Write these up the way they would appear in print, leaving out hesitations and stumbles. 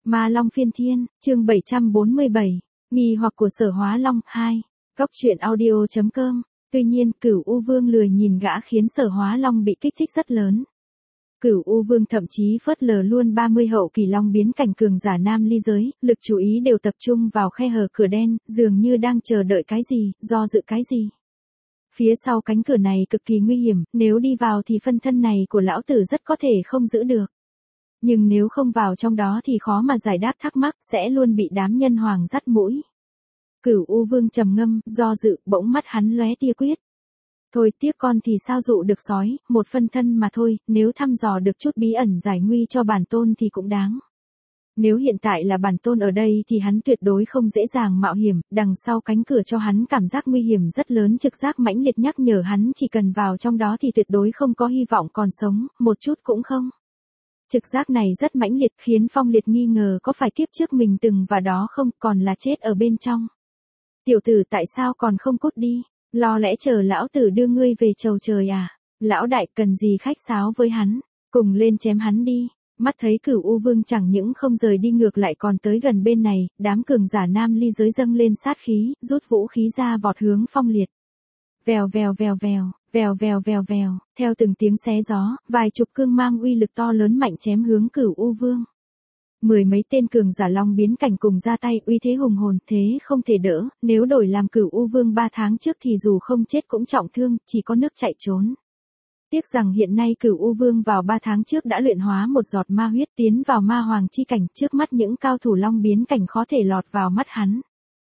Ma Long phiên thiên, chương 747, nghi hoặc của Sở Hóa Long 2, góc truyện audio.com. Tuy nhiên, Cửu U Vương lười nhìn gã khiến Sở Hóa Long bị kích thích rất lớn. Cửu U Vương thậm chí phớt lờ luôn 30 hậu kỳ long biến cảnh cường giả nam ly giới, lực chú ý đều tập trung vào khe hở cửa đen, dường như đang chờ đợi cái gì, do dự cái gì. Phía sau cánh cửa này cực kỳ nguy hiểm, nếu đi vào thì phân thân này của lão tử rất có thể không giữ được. Nhưng nếu không vào trong đó thì khó mà giải đáp thắc mắc, sẽ luôn bị đám nhân hoàng dắt mũi. Cửu U Vương trầm ngâm, do dự, bỗng mắt hắn lóe tia quyết. Thôi tiếc con thì sao dụ được sói, một phân thân mà thôi, nếu thăm dò được chút bí ẩn giải nguy cho bản tôn thì cũng đáng. Nếu hiện tại là bản tôn ở đây thì hắn tuyệt đối không dễ dàng mạo hiểm, đằng sau cánh cửa cho hắn cảm giác nguy hiểm rất lớn, trực giác mãnh liệt nhắc nhở hắn chỉ cần vào trong đó thì tuyệt đối không có hy vọng còn sống, một chút cũng không. Trực giác này rất mãnh liệt khiến Phong Liệt nghi ngờ có phải kiếp trước mình từng vào đó không, còn là chết ở bên trong. Tiểu tử tại sao còn không cút đi, lo lẽ chờ lão tử đưa ngươi về chầu trời à? Lão đại cần gì khách sáo với hắn, cùng lên chém hắn đi. Mắt thấy Cửu U Vương chẳng những không rời đi ngược lại còn tới gần bên này, đám cường giả nam ly giới dâng lên sát khí, rút vũ khí ra vọt hướng Phong Liệt. Vèo vèo vèo vèo, vèo vèo vèo vèo, theo từng tiếng xé gió, vài chục cương mang uy lực to lớn mạnh chém hướng Cửu U Vương. Mười mấy tên cường giả long biến cảnh cùng ra tay, uy thế hùng hồn, thế không thể đỡ, nếu đổi làm Cửu U Vương 3 tháng trước thì dù không chết cũng trọng thương, chỉ có nước chạy trốn. Tiếc rằng hiện nay Cửu U Vương vào 3 tháng trước đã luyện hóa một giọt ma huyết tiến vào ma hoàng chi cảnh, trước mắt những cao thủ long biến cảnh khó thể lọt vào mắt hắn.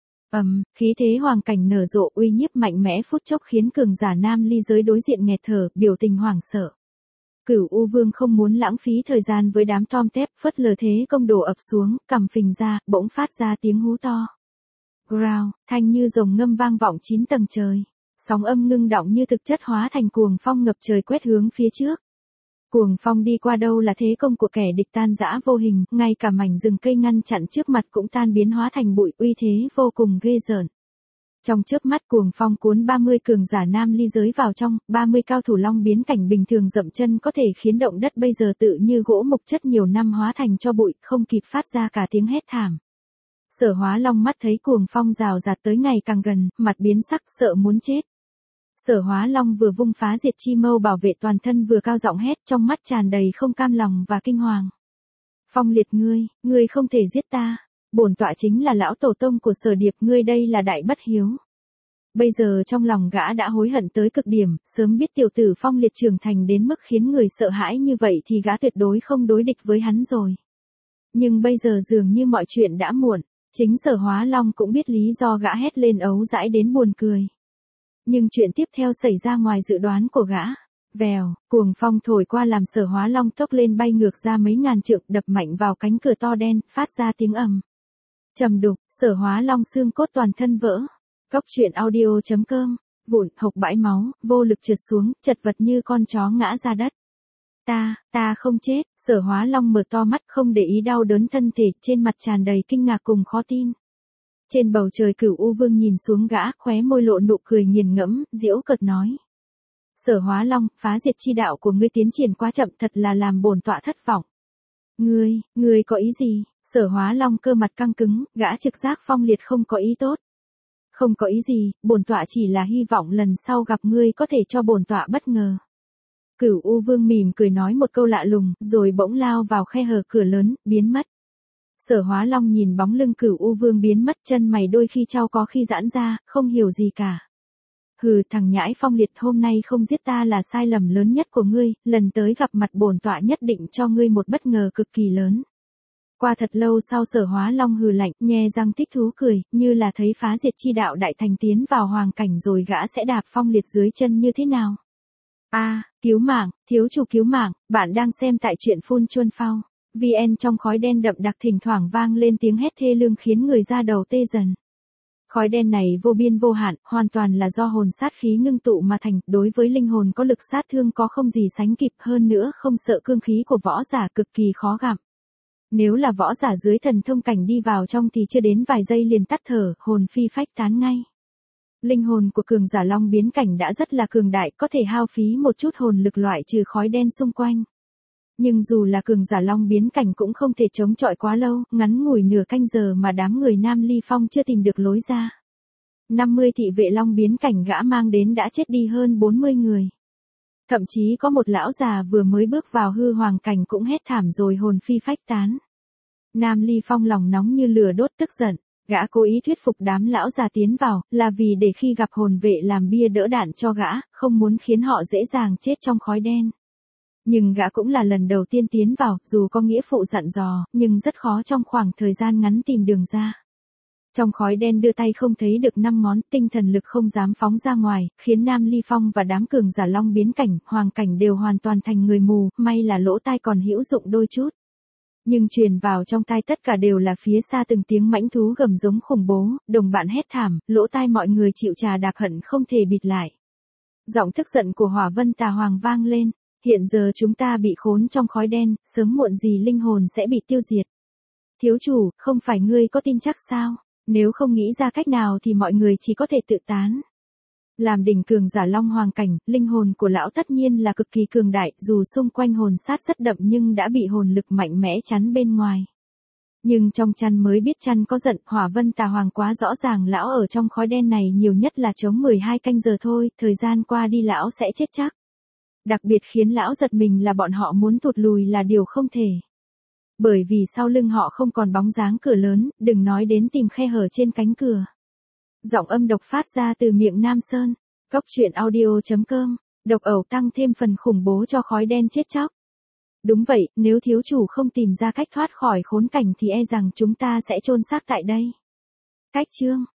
Khí thế hoàng cảnh nở rộ, uy nhiếp mạnh mẽ phút chốc khiến cường giả nam ly giới đối diện nghẹt thở, biểu tình hoảng sợ. Cửu U Vương không muốn lãng phí thời gian với đám tom tép, phất lờ thế công đổ ập xuống, cằm phình ra, bỗng phát ra tiếng hú to. Growl, thanh như rồng ngâm vang vọng 9 tầng trời. Sóng âm ngưng đọng như thực chất hóa thành cuồng phong ngập trời quét hướng phía trước. Cuồng phong đi qua đâu là thế công của kẻ địch tan rã vô hình, ngay cả mảnh rừng cây ngăn chặn trước mặt cũng tan biến hóa thành bụi, uy thế vô cùng ghê rợn. Trong chớp mắt cuồng phong cuốn 30 cường giả nam ly giới vào trong, 30 cao thủ long biến cảnh bình thường dậm chân có thể khiến động đất bây giờ tự như gỗ mục chất nhiều năm hóa thành cho bụi, không kịp phát ra cả tiếng hét thảm. Sở Hóa Long mắt thấy cuồng phong rào rạt tới ngày càng gần, mặt biến sắc sợ muốn chết. Sở Hóa Long vừa vung phá diệt chi mâu bảo vệ toàn thân vừa cao giọng hét, trong mắt tràn đầy không cam lòng và kinh hoàng. Phong Liệt ngươi không thể giết ta. Bổn tọa chính là lão tổ tông của Sở Điệp, ngươi đây là đại bất hiếu. Bây giờ trong lòng gã đã hối hận tới cực điểm, sớm biết tiểu tử Phong Liệt trưởng thành đến mức khiến người sợ hãi như vậy thì gã tuyệt đối không đối địch với hắn rồi. Nhưng bây giờ dường như mọi chuyện đã muộn, chính Sở Hóa Long cũng biết lý do gã hét lên ấu dãi đến buồn cười. Nhưng chuyện tiếp theo xảy ra ngoài dự đoán của gã. Vèo, cuồng phong thổi qua làm Sở Hóa Long tốc lên bay ngược ra mấy ngàn trượng, đập mạnh vào cánh cửa to đen, phát ra tiếng ầm. Trầm đục, Sở Hóa Long xương cốt toàn thân vỡ. Góc truyện audio.com, vụn, hộc bãi máu, vô lực trượt xuống, chật vật như con chó ngã ra đất. Ta không chết, Sở Hóa Long mở to mắt không để ý đau đớn thân thể, trên mặt tràn đầy kinh ngạc cùng khó tin. Trên bầu trời Cửu U Vương nhìn xuống gã, khóe môi lộ nụ cười nghiền ngẫm, giễu cợt nói. Sở Hóa Long, phá diệt chi đạo của ngươi tiến triển quá chậm, thật là làm bổn tọa thất vọng. Ngươi có ý gì? Sở Hóa Long cơ mặt căng cứng, gã trực giác Phong Liệt không có ý tốt. Không có ý gì, bổn tọa chỉ là hy vọng lần sau gặp ngươi có thể cho bổn tọa bất ngờ. Cửu U Vương mỉm cười nói một câu lạ lùng, rồi bỗng lao vào khe hở cửa lớn, biến mất. Sở Hóa Long nhìn bóng lưng Cửu U Vương biến mất, chân mày đôi khi trao có khi giãn ra, không hiểu gì cả. Hừ, thằng nhãi Phong Liệt, hôm nay không giết ta là sai lầm lớn nhất của ngươi, lần tới gặp mặt bổn tọa nhất định cho ngươi một bất ngờ cực kỳ lớn. Qua thật lâu sau Sở Hóa Long hừ lạnh, nhe răng thích thú cười, như là thấy phá diệt chi đạo đại thành tiến vào hoàng cảnh rồi gã sẽ đạp Phong Liệt dưới chân như thế nào. Cứu mạng, thiếu chủ cứu mạng, bạn đang xem tại truyện Phun Chuân Phao. VN. Trong khói đen đậm đặc thỉnh thoảng vang lên tiếng hét thê lương khiến người da đầu tê dần. Khói đen này vô biên vô hạn, hoàn toàn là do hồn sát khí ngưng tụ mà thành, đối với linh hồn có lực sát thương có không gì sánh kịp, hơn nữa không sợ cương khí của võ giả, cực kỳ khó gặm. Nếu là võ giả dưới thần thông cảnh đi vào trong thì chưa đến vài giây liền tắt thở, hồn phi phách tán ngay. Linh hồn của cường giả long biến cảnh đã rất là cường đại, có thể hao phí một chút hồn lực loại trừ khói đen xung quanh. Nhưng dù là cường giả long biến cảnh cũng không thể chống chọi quá lâu, ngắn ngủi nửa canh giờ mà đám người Nam Ly Phong chưa tìm được lối ra. 50 thị vệ long biến cảnh gã mang đến đã chết đi hơn 40 người. Thậm chí có một lão già vừa mới bước vào hư hoàng cảnh cũng hét thảm rồi hồn phi phách tán. Nam Ly Phong lòng nóng như lửa đốt tức giận, gã cố ý thuyết phục đám lão già tiến vào, là vì để khi gặp hồn vệ làm bia đỡ đạn cho gã, không muốn khiến họ dễ dàng chết trong khói đen. Nhưng gã cũng là lần đầu tiên tiến vào, dù có nghĩa phụ dặn dò, nhưng rất khó trong khoảng thời gian ngắn tìm đường ra. Trong khói đen đưa tay không thấy được 5 ngón, tinh thần lực không dám phóng ra ngoài, khiến Nam Ly Phong và đám cường giả long biến cảnh, hoàng cảnh đều hoàn toàn thành người mù, may là lỗ tai còn hữu dụng đôi chút. Nhưng truyền vào trong tai tất cả đều là phía xa từng tiếng mãnh thú gầm giống khủng bố, đồng bạn hét thảm, lỗ tai mọi người chịu trà đạp hận không thể bịt lại. Giọng tức giận của Hỏa Vân Tà Hoàng vang lên, hiện giờ chúng ta bị khốn trong khói đen, sớm muộn gì linh hồn sẽ bị tiêu diệt. Thiếu chủ, không phải ngươi có tin chắc sao? Nếu không nghĩ ra cách nào thì mọi người chỉ có thể tự tán. Làm đỉnh cường giả long hoàng cảnh, linh hồn của lão tất nhiên là cực kỳ cường đại, dù xung quanh hồn sát rất đậm nhưng đã bị hồn lực mạnh mẽ chắn bên ngoài. Nhưng trong chăn mới biết chăn có giận, Hỏa Vân Tà Hoàng quá rõ ràng lão ở trong khói đen này nhiều nhất là chống 12 canh giờ thôi, thời gian qua đi lão sẽ chết chắc. Đặc biệt khiến lão giật mình là bọn họ muốn thụt lùi là điều không thể. Bởi vì sau lưng họ không còn bóng dáng cửa lớn, đừng nói đến tìm khe hở trên cánh cửa. Giọng âm độc phát ra từ miệng Nam Sơn. Cốc truyện audio.com. Độc ẩu tăng thêm phần khủng bố cho khói đen chết chóc. Đúng vậy, nếu thiếu chủ không tìm ra cách thoát khỏi khốn cảnh thì e rằng chúng ta sẽ chôn xác tại đây. Cách chương.